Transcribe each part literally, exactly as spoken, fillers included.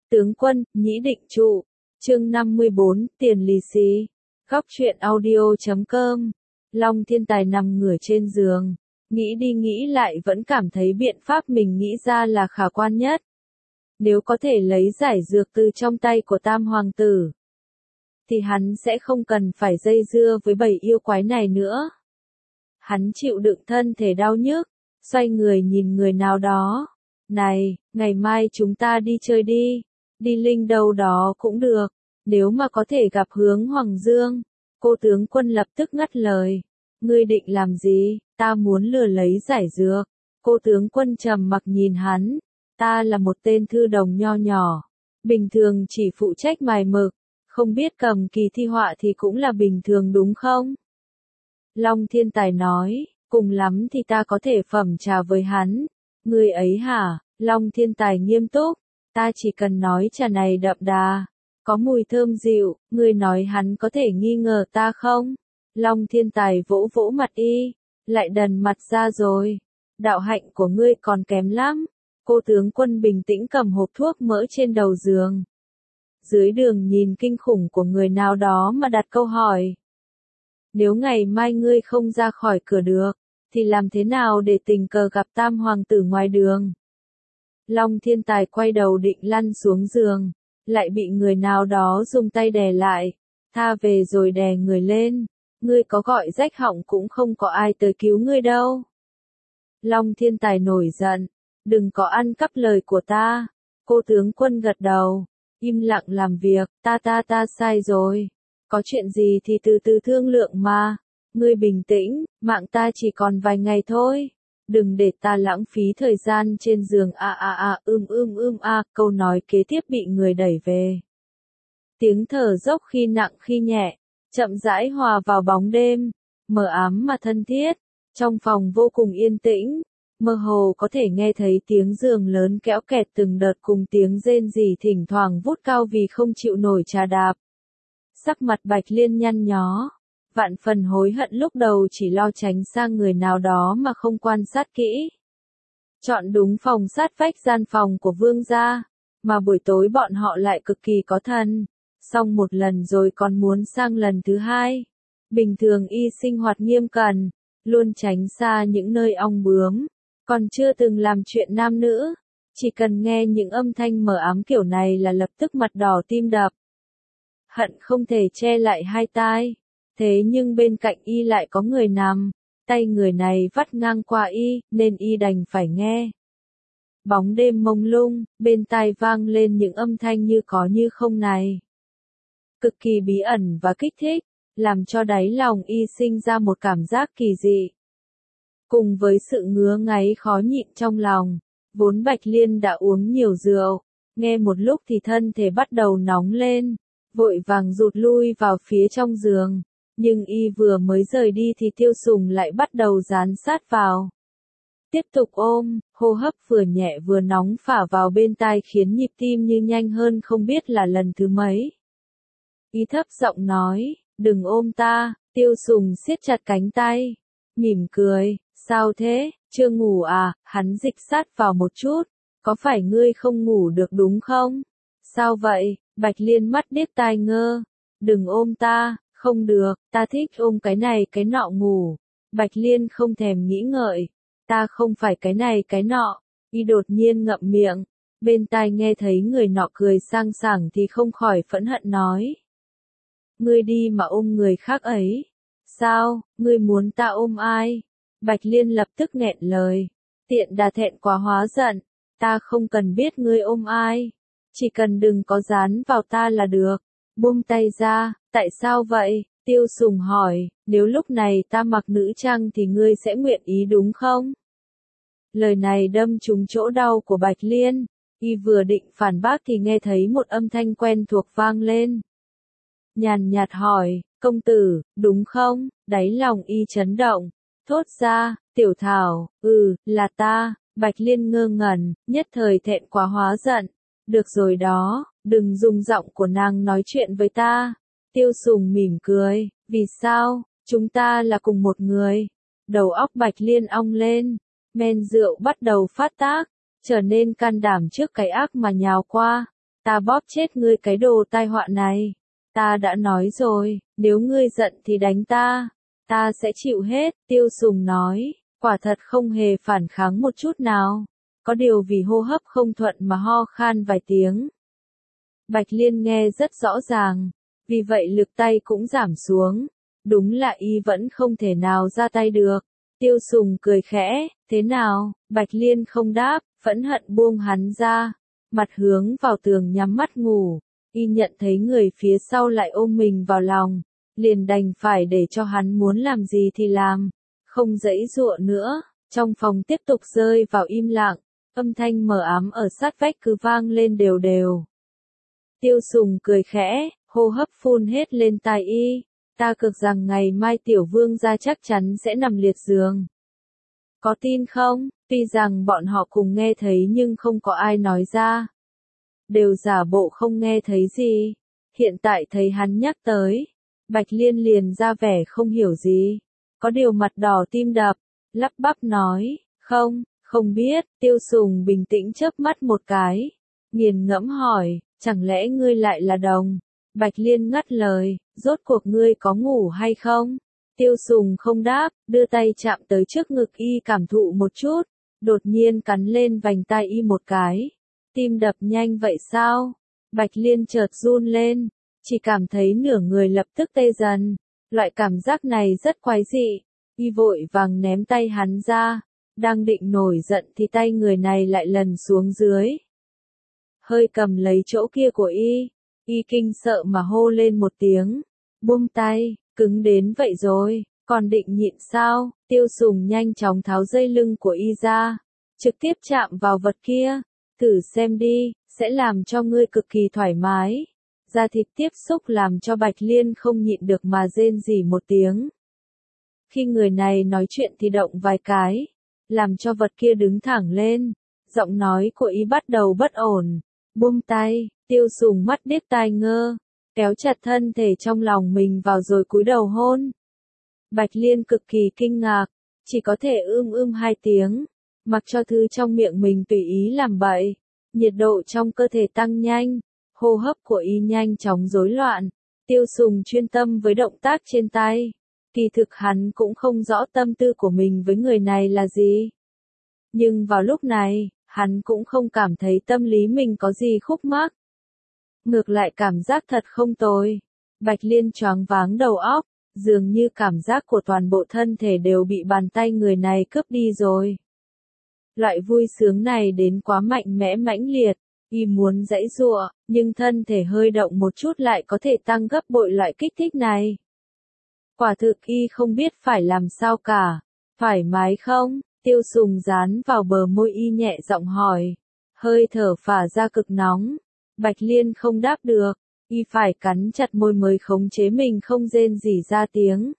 Tướng quân, nhĩ định trụ. Chương năm mươi bốn, tiền lì xì. Góc truyện audio chấm com. Long Thiên Tài nằm ngửa trên giường, nghĩ đi nghĩ lại vẫn cảm thấy biện pháp mình nghĩ ra là khả quan nhất. Nếu có thể lấy giải dược từ trong tay của Tam Hoàng tử, thì hắn sẽ không cần phải dây dưa với bầy yêu quái này nữa. Hắn chịu đựng thân thể đau nhức, xoay người nhìn người nào đó. Này, ngày mai chúng ta đi chơi đi, đi linh đâu đó cũng được, nếu mà có thể gặp Hướng Hoàng Dương. Cô tướng quân lập tức ngắt lời. Ngươi định làm gì? Ta muốn lừa lấy giải dược. Cô tướng quân trầm mặc nhìn hắn. Ta là một tên thư đồng nho nhỏ, bình thường chỉ phụ trách mài mực, không biết cầm kỳ thi họa thì cũng là bình thường đúng không? Long Thiên Tài nói, cùng lắm thì ta có thể phẩm trà với hắn. Ngươi ấy hả? Long Thiên Tài nghiêm túc. Ta chỉ cần nói trà này đậm đà, có mùi thơm dịu, ngươi nói hắn có thể nghi ngờ ta không? Long Thiên Tài vỗ vỗ mặt y, lại đần mặt ra rồi. Đạo hạnh của ngươi còn kém lắm. Cô tướng quân bình tĩnh cầm hộp thuốc mỡ trên đầu giường. Dưới đường nhìn kinh khủng của người nào đó mà đặt câu hỏi. Nếu ngày mai ngươi không ra khỏi cửa được, thì làm thế nào để tình cờ gặp Tam Hoàng tử ngoài đường? Long Thiên Tài quay đầu định lăn xuống giường, lại bị người nào đó dùng tay đè lại. Tha về rồi đè người lên. Ngươi có gọi rách họng cũng không có ai tới cứu ngươi đâu. Long Thiên Tài nổi giận. Đừng có ăn cắp lời của ta. Cô tướng quân gật đầu, im lặng làm việc. Ta ta ta sai rồi. Có chuyện gì thì từ từ thương lượng mà. Ngươi bình tĩnh, mạng ta chỉ còn vài ngày thôi. Đừng để ta lãng phí thời gian trên giường. A a a ưm ưm ưm a. Câu nói kế tiếp bị người đẩy về. Tiếng thở dốc khi nặng khi nhẹ, chậm rãi hòa vào bóng đêm, mờ ám mà thân thiết. Trong phòng vô cùng yên tĩnh, mơ hồ có thể nghe thấy tiếng giường lớn kéo kẹt từng đợt cùng tiếng rên rỉ thỉnh thoảng vút cao vì không chịu nổi trà đạp. Sắc mặt Bạch Liên nhăn nhó, vạn phần hối hận lúc đầu chỉ lo tránh sang người nào đó mà không quan sát kỹ. Chọn đúng phòng sát vách gian phòng của vương gia, mà buổi tối bọn họ lại cực kỳ có thần. Xong một lần rồi còn muốn sang lần thứ hai. Bình thường y sinh hoạt nghiêm cẩn, luôn tránh xa những nơi ong bướm, còn chưa từng làm chuyện nam nữ. Chỉ cần nghe những âm thanh mờ ám kiểu này là lập tức mặt đỏ tim đập. Hận không thể che lại hai tai. Thế nhưng bên cạnh y lại có người nằm, tay người này vắt ngang qua y, nên y đành phải nghe. Bóng đêm mông lung, bên tai vang lên những âm thanh như có như không này. Cực kỳ bí ẩn và kích thích, làm cho đáy lòng y sinh ra một cảm giác kỳ dị. Cùng với sự ngứa ngáy khó nhịn trong lòng, vốn Bạch Liên đã uống nhiều rượu, nghe một lúc thì thân thể bắt đầu nóng lên, vội vàng rụt lui vào phía trong giường, nhưng y vừa mới rời đi thì Tiêu Sùng lại bắt đầu dán sát vào. Tiếp tục ôm, hô hấp vừa nhẹ vừa nóng phả vào bên tai khiến nhịp tim như nhanh hơn không biết là lần thứ mấy. Y thấp giọng nói, đừng ôm ta. Tiêu Sùng siết chặt cánh tay, mỉm cười, sao thế, chưa ngủ à? Hắn dịch sát vào một chút, có phải ngươi không ngủ được đúng không? Sao vậy? Bạch Liên mắt điếc tai ngơ, đừng ôm ta, không được, ta thích ôm cái này cái nọ ngủ. Bạch Liên không thèm nghĩ ngợi, ta không phải cái này cái nọ. Y đột nhiên ngậm miệng, bên tai nghe thấy người nọ cười sang sảng thì không khỏi phẫn hận nói. Ngươi đi mà ôm người khác ấy. Sao, ngươi muốn ta ôm ai? Bạch Liên lập tức nghẹn lời. Tiện đà thẹn quá hóa giận. Ta không cần biết ngươi ôm ai. Chỉ cần đừng có dán vào ta là được. Buông tay ra, tại sao vậy? Tiêu Sùng hỏi, nếu lúc này ta mặc nữ trang thì ngươi sẽ nguyện ý đúng không? Lời này đâm trúng chỗ đau của Bạch Liên. Y vừa định phản bác thì nghe thấy một âm thanh quen thuộc vang lên. Nhàn nhạt hỏi, công tử, đúng không? Đáy lòng y chấn động, thốt ra, Tiểu Thảo, ừ, là ta. Bạch Liên ngơ ngẩn, nhất thời thẹn quá hóa giận. Được rồi đó, đừng dùng giọng của nàng nói chuyện với ta. Tiêu Sùng mỉm cười, vì sao, chúng ta là cùng một người. Đầu óc Bạch Liên ong lên, men rượu bắt đầu phát tác, trở nên can đảm trước cái ác mà nhào qua. Ta bóp chết ngươi cái đồ tai họa này. Ta đã nói rồi, nếu ngươi giận thì đánh ta. Ta sẽ chịu hết, Tiêu Sùng nói, quả thật không hề phản kháng một chút nào. Có điều vì hô hấp không thuận mà ho khan vài tiếng. Bạch Liên nghe rất rõ ràng, vì vậy lực tay cũng giảm xuống. Đúng là y vẫn không thể nào ra tay được. Tiêu Sùng cười khẽ, thế nào? Bạch Liên không đáp, phẫn hận buông hắn ra. Mặt hướng vào tường nhắm mắt ngủ. Y nhận thấy người phía sau lại ôm mình vào lòng. Liền đành phải để cho hắn muốn làm gì thì làm. Không giãy giụa nữa. Trong phòng tiếp tục rơi vào im lặng. Âm thanh mờ ám ở sát vách cứ vang lên đều đều. Tiêu Sùng cười khẽ, hô hấp phun hết lên tai y. Ta cực rằng ngày mai tiểu vương gia chắc chắn sẽ nằm liệt giường. Có tin không? Tuy rằng bọn họ cùng nghe thấy nhưng không có ai nói ra. Đều giả bộ không nghe thấy gì. Hiện tại thấy hắn nhắc tới. Bạch Liên liền ra vẻ không hiểu gì. Có điều mặt đỏ tim đập. Lắp bắp nói, không, không biết. Tiêu Sùng bình tĩnh chớp mắt một cái. Nghiền ngẫm hỏi, chẳng lẽ ngươi lại là đồng? Bạch Liên ngắt lời, rốt cuộc ngươi có ngủ hay không? Tiêu Sùng không đáp, đưa tay chạm tới trước ngực y cảm thụ một chút, đột nhiên cắn lên vành tai y một cái. Tim đập nhanh vậy sao? Bạch Liên chợt run lên, chỉ cảm thấy nửa người lập tức tê dần. Loại cảm giác này rất quái dị, y vội vàng ném tay hắn ra, đang định nổi giận thì tay người này lại lần xuống dưới. Hơi cầm lấy chỗ kia của y. Y kinh sợ mà hô lên một tiếng. Buông tay, cứng đến vậy rồi, còn định nhịn sao? Tiêu Sùng nhanh chóng tháo dây lưng của y ra. Trực tiếp chạm vào vật kia. Thử xem đi, sẽ làm cho ngươi cực kỳ thoải mái. Da thịt tiếp xúc làm cho Bạch Liên không nhịn được mà rên rỉ một tiếng. Khi người này nói chuyện thì động vài cái. Làm cho vật kia đứng thẳng lên. Giọng nói của y bắt đầu bất ổn. Buông tay. Tiêu Sùng mắt điếc tai ngơ, kéo chặt thân thể trong lòng mình vào rồi cúi đầu hôn. Bạch Liên cực kỳ kinh ngạc, chỉ có thể ưm ưm hai tiếng, mặc cho thứ trong miệng mình tùy ý làm bậy. Nhiệt độ trong cơ thể tăng nhanh, hô hấp của y nhanh chóng rối loạn. Tiêu Sùng chuyên tâm với động tác trên tay. Kỳ thực hắn cũng không rõ tâm tư của mình với người này là gì. Nhưng vào lúc này, hắn cũng không cảm thấy tâm lý mình có gì khúc mắc. Ngược lại cảm giác thật không tồi. Bạch Liên choáng váng đầu óc, dường như cảm giác của toàn bộ thân thể đều bị bàn tay người này cướp đi rồi. Loại vui sướng này đến quá mạnh mẽ mãnh liệt, y muốn giãy giụa, nhưng thân thể hơi động một chút lại có thể tăng gấp bội loại kích thích này. Quả thực y không biết phải làm sao cả. Thoải mái không? Tiêu Sùng dán vào bờ môi y nhẹ giọng hỏi. Hơi thở phả ra cực nóng. Bạch Liên không đáp được, y phải cắn chặt môi mới khống chế mình không rên rỉ ra tiếng.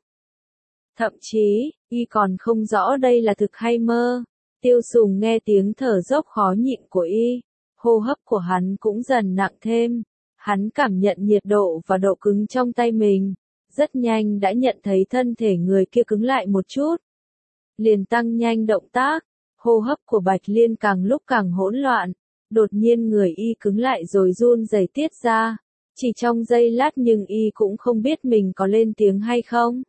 Thậm chí, y còn không rõ đây là thực hay mơ. Tiêu Sùng nghe tiếng thở dốc khó nhịn của y, hô hấp của hắn cũng dần nặng thêm. Hắn cảm nhận nhiệt độ và độ cứng trong tay mình, rất nhanh đã nhận thấy thân thể người kia cứng lại một chút. Liền tăng nhanh động tác, hô hấp của Bạch Liên càng lúc càng hỗn loạn. Đột nhiên người y cứng lại rồi run rẩy tiết ra. Chỉ trong giây lát nhưng y cũng không biết mình có lên tiếng hay không.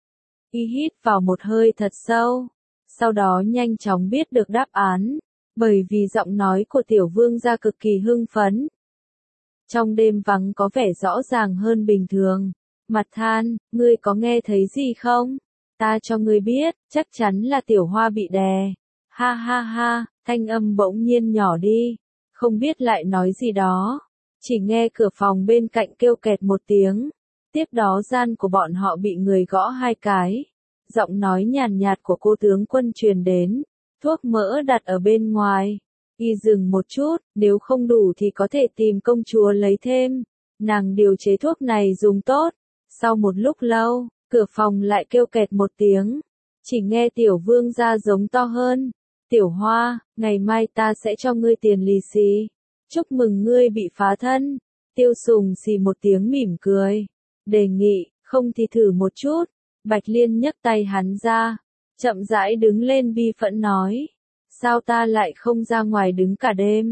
Y hít vào một hơi thật sâu. Sau đó nhanh chóng biết được đáp án. Bởi vì giọng nói của tiểu vương gia cực kỳ hưng phấn. Trong đêm vắng có vẻ rõ ràng hơn bình thường. Mặt than, ngươi có nghe thấy gì không? Ta cho ngươi biết, chắc chắn là tiểu hoa bị đè. Ha ha ha, thanh âm bỗng nhiên nhỏ đi. Không biết lại nói gì đó. Chỉ nghe cửa phòng bên cạnh kêu kẹt một tiếng. Tiếp đó gian của bọn họ bị người gõ hai cái. Giọng nói nhàn nhạt của cô tướng quân truyền đến. Thuốc mỡ đặt ở bên ngoài. Y dừng một chút, nếu không đủ thì có thể tìm công chúa lấy thêm. Nàng điều chế thuốc này dùng tốt. Sau một lúc lâu, cửa phòng lại kêu kẹt một tiếng. Chỉ nghe tiểu vương gia giống to hơn. Tiểu Hoa, ngày mai ta sẽ cho ngươi tiền lì xì. Chúc mừng ngươi bị phá thân. Tiêu Sùng xì một tiếng mỉm cười. Đề nghị, không thì thử một chút. Bạch Liên nhấc tay hắn ra. Chậm rãi đứng lên bi phẫn nói. Sao ta lại không ra ngoài đứng cả đêm?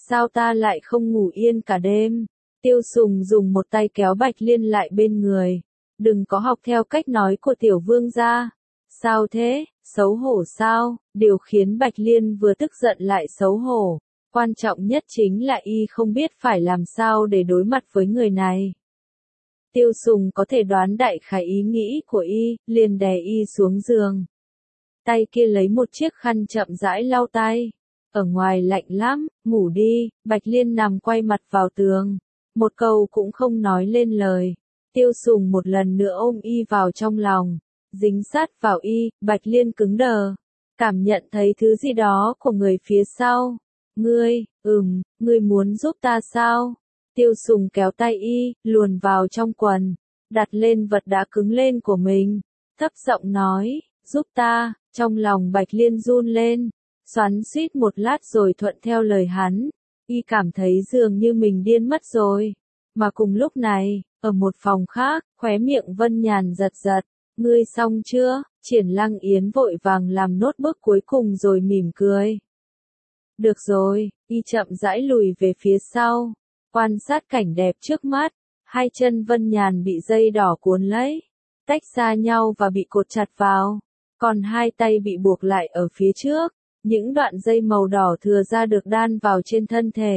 sao ta lại không ngủ yên cả đêm? Tiêu Sùng dùng một tay kéo Bạch Liên lại bên người. Đừng có học theo cách nói của tiểu vương gia. Sao thế, xấu hổ sao? Điều khiến Bạch Liên vừa tức giận lại xấu hổ. Quan trọng nhất chính là y không biết phải làm sao để đối mặt với người này. Tiêu Sùng có thể đoán đại khái ý nghĩ của y, liền đè y xuống giường. Tay kia lấy một chiếc khăn chậm rãi lau tay. Ở ngoài lạnh lắm, ngủ đi. Bạch Liên nằm quay mặt vào tường. Một câu cũng không nói lên lời. Tiêu Sùng một lần nữa ôm y vào trong lòng. Dính sát vào y, Bạch Liên cứng đờ. Cảm nhận thấy thứ gì đó của người phía sau. Ngươi, ừm, ngươi muốn giúp ta sao? Tiêu Sùng kéo tay y, luồn vào trong quần. Đặt lên vật đã cứng lên của mình. Thấp giọng nói, giúp ta. Trong lòng Bạch Liên run lên. Xoắn xuýt một lát rồi thuận theo lời hắn. Y cảm thấy dường như mình điên mất rồi. Mà cùng lúc này, ở một phòng khác, khóe miệng Vân Nhàn giật giật. Ngươi xong chưa? Triển Lăng Yến vội vàng làm nốt bước cuối cùng rồi mỉm cười. Được rồi, y chậm rãi lùi về phía sau. Quan sát cảnh đẹp trước mắt. Hai chân Vân Nhàn bị dây đỏ cuốn lấy. Tách xa nhau và bị cột chặt vào. Còn hai tay bị buộc lại ở phía trước. Những đoạn dây màu đỏ thừa ra được đan vào trên thân thể.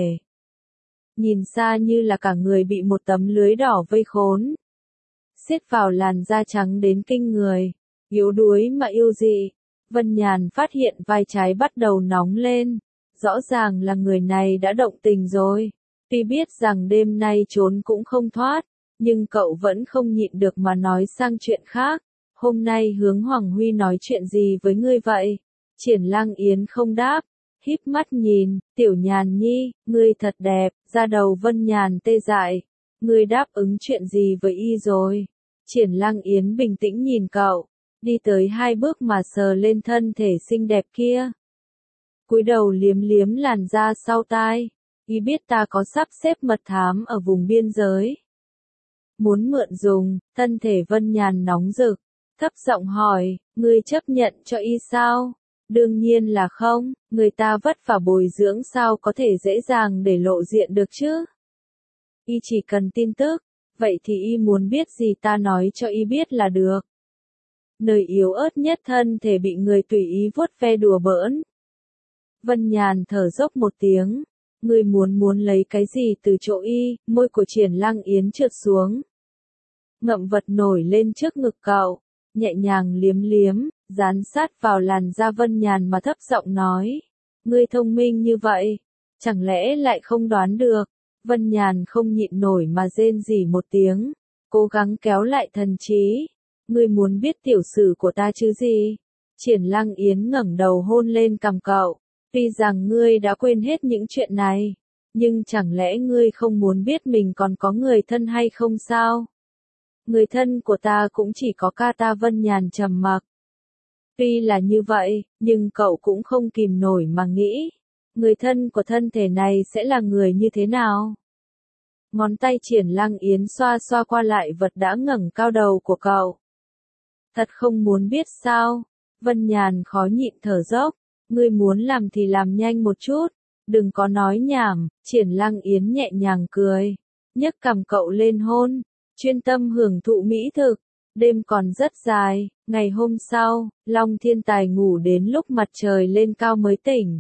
Nhìn xa như là cả người bị một tấm lưới đỏ vây khốn. Xiết vào làn da trắng đến kinh người. Yếu đuối mà yêu dị. Vân Nhàn phát hiện vai trái bắt đầu nóng lên. Rõ ràng là người này đã động tình rồi. Tuy biết rằng đêm nay trốn cũng không thoát. Nhưng cậu vẫn không nhịn được mà nói sang chuyện khác. Hôm nay Hướng Hoàng Huy nói chuyện gì với ngươi vậy? Triển Lăng Yến không đáp. Híp mắt nhìn, Tiểu Nhàn Nhi, ngươi thật đẹp. Da đầu Vân Nhàn tê dại. Ngươi đáp ứng chuyện gì với y rồi? Triển Lăng Yến bình tĩnh nhìn cậu. Đi tới hai bước mà sờ lên thân thể xinh đẹp kia. Cúi đầu liếm liếm làn da sau tai. Y biết ta có sắp xếp mật thám ở vùng biên giới. Muốn mượn dùng, thân thể Vân Nhàn nóng rực. Thấp giọng hỏi, ngươi chấp nhận cho y sao? Đương nhiên là không, người ta vất vả bồi dưỡng sao có thể dễ dàng để lộ diện được chứ? Y chỉ cần tin tức, vậy thì y muốn biết gì ta nói cho y biết là được. Nơi yếu ớt nhất thân thể bị người tùy ý vuốt ve đùa bỡn. Vân Nhàn thở dốc một tiếng, ngươi muốn muốn lấy cái gì từ chỗ y? Môi của Triển Lăng Yến trượt xuống. Ngậm vật nổi lên trước ngực cậu, nhẹ nhàng liếm liếm, dán sát vào làn da Vân Nhàn mà thấp giọng nói. Ngươi thông minh như vậy, chẳng lẽ lại không đoán được? Vân Nhàn không nhịn nổi mà rên rỉ một tiếng, cố gắng kéo lại thần trí. Ngươi muốn biết tiểu sử của ta chứ gì? Triển Lăng Yến ngẩng đầu hôn lên cằm cậu. Tuy rằng ngươi đã quên hết những chuyện này, nhưng chẳng lẽ ngươi không muốn biết mình còn có người thân hay không sao? Người thân của ta cũng chỉ có ca ta. Vân Nhàn trầm mặc. Tuy là như vậy, nhưng cậu cũng không kìm nổi mà nghĩ. Người thân của thân thể này sẽ là người như thế nào? Ngón tay Triển Lăng Yến xoa xoa qua lại vật đã ngẩng cao đầu của cậu. Thật không muốn biết sao? Vân Nhàn khó nhịn thở dốc. Ngươi muốn làm thì làm nhanh một chút. Đừng có nói nhảm. Triển Lăng Yến nhẹ nhàng cười. Nhấc cằm cậu lên hôn. Chuyên tâm hưởng thụ mỹ thực. Đêm còn rất dài. Ngày hôm sau, Long Thiên Tài ngủ đến lúc mặt trời lên cao mới tỉnh.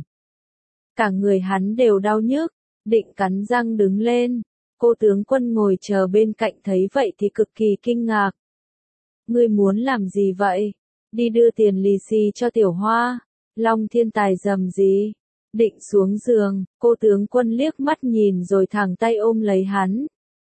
Cả người hắn đều đau nhức. Định cắn răng đứng lên. Cô tướng quân ngồi chờ bên cạnh thấy vậy thì cực kỳ kinh ngạc. Ngươi muốn làm gì vậy? Đi đưa tiền lì xì cho Tiểu Hoa. Long Thiên Tài rầm gì? Định xuống giường, cô tướng quân liếc mắt nhìn rồi thẳng tay ôm lấy hắn.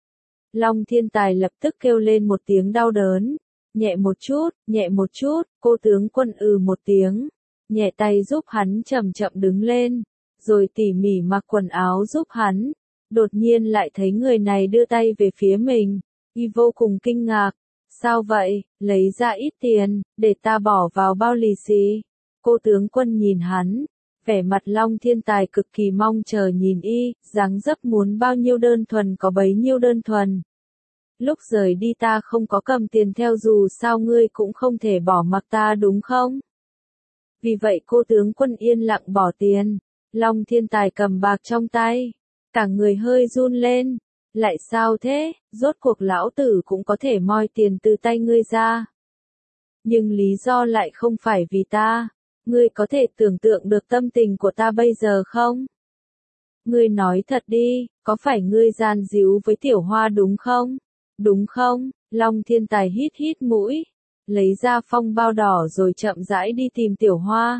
Long Thiên Tài lập tức kêu lên một tiếng đau đớn. Nhẹ một chút, nhẹ một chút, cô tướng quân ừ một tiếng. Nhẹ tay giúp hắn chậm chậm đứng lên, rồi tỉ mỉ mặc quần áo giúp hắn. Đột nhiên lại thấy người này đưa tay về phía mình. Y vô cùng kinh ngạc. Sao vậy? Lấy ra ít tiền, để ta bỏ vào bao lì xì. Cô tướng quân nhìn hắn, vẻ mặt Long Thiên Tài cực kỳ mong chờ nhìn y, dáng dấp muốn bao nhiêu đơn thuần có bấy nhiêu đơn thuần. Lúc rời đi ta không có cầm tiền theo dù sao ngươi cũng không thể bỏ mặc ta đúng không? Vì vậy cô tướng quân yên lặng bỏ tiền, Long Thiên Tài cầm bạc trong tay, cả người hơi run lên. Lại sao thế, rốt cuộc lão tử cũng có thể moi tiền từ tay ngươi ra. Nhưng lý do lại không phải vì ta. Ngươi có thể tưởng tượng được tâm tình của ta bây giờ không? Ngươi nói thật đi, có phải ngươi gian díu với Tiểu Hoa đúng không? Đúng không? Long Thiên Tài hít hít mũi, lấy ra phong bao đỏ rồi chậm rãi đi tìm Tiểu Hoa.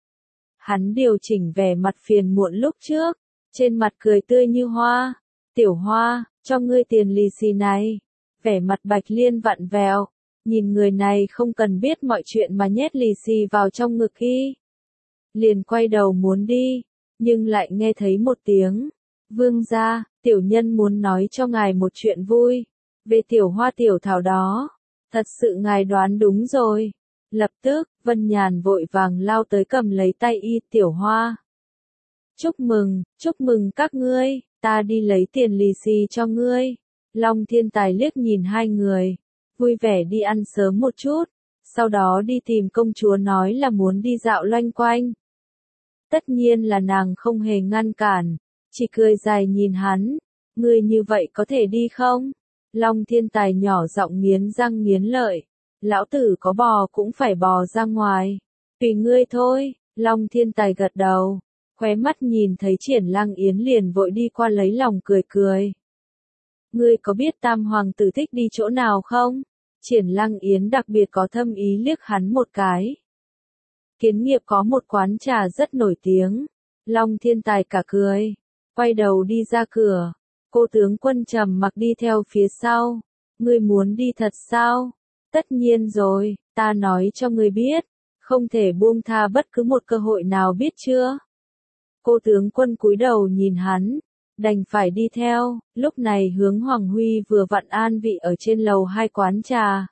Hắn điều chỉnh vẻ mặt phiền muộn lúc trước, trên mặt cười tươi như hoa. Tiểu Hoa, cho ngươi tiền lì xì này. Vẻ mặt Bạch Liên vặn vẹo, nhìn người này không cần biết mọi chuyện mà nhét lì xì vào trong ngực y. Liền quay đầu muốn đi, nhưng lại nghe thấy một tiếng. Vương gia, tiểu nhân muốn nói cho ngài một chuyện vui. Về Tiểu Hoa tiểu thảo đó. Thật sự ngài đoán đúng rồi. Lập tức, Vân Nhàn vội vàng lao tới cầm lấy tay y Tiểu Hoa. Chúc mừng, chúc mừng các ngươi, ta đi lấy tiền lì xì cho ngươi. Long Thiên Tài liếc nhìn hai người, vui vẻ đi ăn sớm một chút, sau đó đi tìm công chúa nói là muốn đi dạo loanh quanh. Tất nhiên là nàng không hề ngăn cản, chỉ cười dài nhìn hắn, ngươi như vậy có thể đi không? Long Thiên Tài nhỏ giọng nghiến răng nghiến lợi, lão tử có bò cũng phải bò ra ngoài, tùy ngươi thôi. Long Thiên Tài gật đầu, khóe mắt nhìn thấy Triển Lăng Yến liền vội đi qua lấy lòng cười cười. Ngươi có biết Tam Hoàng tử thích đi chỗ nào không? Triển Lăng Yến đặc biệt có thâm ý liếc hắn một cái. Kiến Nghiệp có một quán trà rất nổi tiếng. Long Thiên Tài cả cười, quay đầu đi ra cửa. Cô tướng Quân trầm mặc đi theo phía sau. Ngươi muốn đi thật sao? Tất nhiên rồi, ta nói cho ngươi biết, không thể buông tha bất cứ một cơ hội nào biết chưa? Cô tướng Quân cúi đầu nhìn hắn, đành phải đi theo. Lúc này Hướng Hoàng Huy vừa vặn an vị ở trên lầu hai quán trà.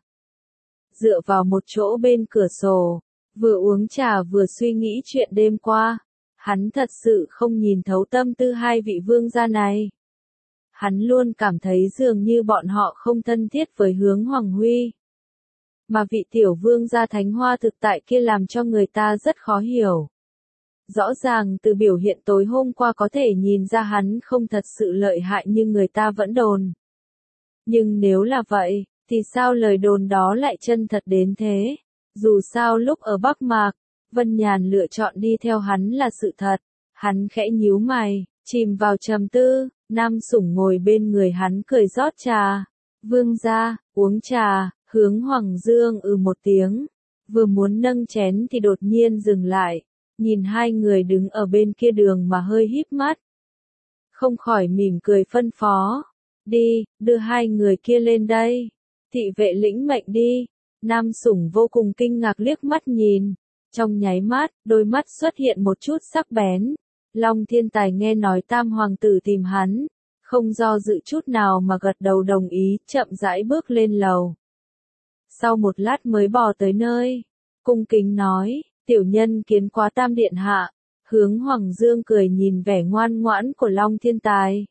Dựa vào một chỗ bên cửa sổ, vừa uống trà vừa suy nghĩ chuyện đêm qua. Hắn thật sự không nhìn thấu tâm tư hai vị vương gia này. Hắn luôn cảm thấy dường như bọn họ không thân thiết với Hướng Hoàng Huy. Mà vị tiểu vương gia thánh hoa thực tại kia làm cho người ta rất khó hiểu. Rõ ràng từ biểu hiện tối hôm qua có thể nhìn ra hắn không thật sự lợi hại như người ta vẫn đồn. Nhưng nếu là vậy, thì sao lời đồn đó lại chân thật đến thế? Dù sao lúc ở Bắc Mạc, Vân Nhàn lựa chọn đi theo hắn là sự thật. Hắn khẽ nhíu mày, chìm vào trầm tư. Nam Sủng ngồi bên người hắn cười rót trà. Vương gia, uống trà. Hướng Hoàng Dương ừ một tiếng, vừa muốn nâng chén thì đột nhiên dừng lại, nhìn hai người đứng ở bên kia đường mà hơi híp mắt. Không khỏi mỉm cười phân phó, đi, đưa hai người kia lên đây. Thị vệ lĩnh mệnh đi. Nam Sủng vô cùng kinh ngạc liếc mắt nhìn, trong nháy mắt, đôi mắt xuất hiện một chút sắc bén. Long Thiên Tài nghe nói Tam Hoàng tử tìm hắn, không do dự chút nào mà gật đầu đồng ý, chậm rãi bước lên lầu. Sau một lát mới bò tới nơi, cung kính nói, tiểu nhân kiến quá Tam điện hạ. Hướng Hoàng Dương cười nhìn vẻ ngoan ngoãn của Long Thiên Tài.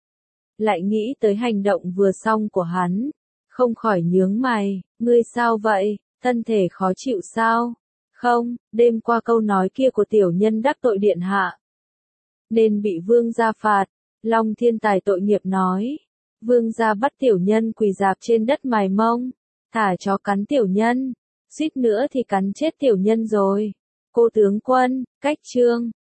Lại nghĩ tới hành động vừa xong của hắn, không khỏi nhướng mày, ngươi sao vậy, thân thể khó chịu sao? Không, đêm qua câu nói kia của tiểu nhân đắc tội điện hạ, nên bị vương gia phạt. Long Thiên Tài tội nghiệp nói, vương gia bắt tiểu nhân quỳ rạp trên đất mài mông, thả chó cắn tiểu nhân, suýt nữa thì cắn chết tiểu nhân rồi. Cô tướng quân, cách chương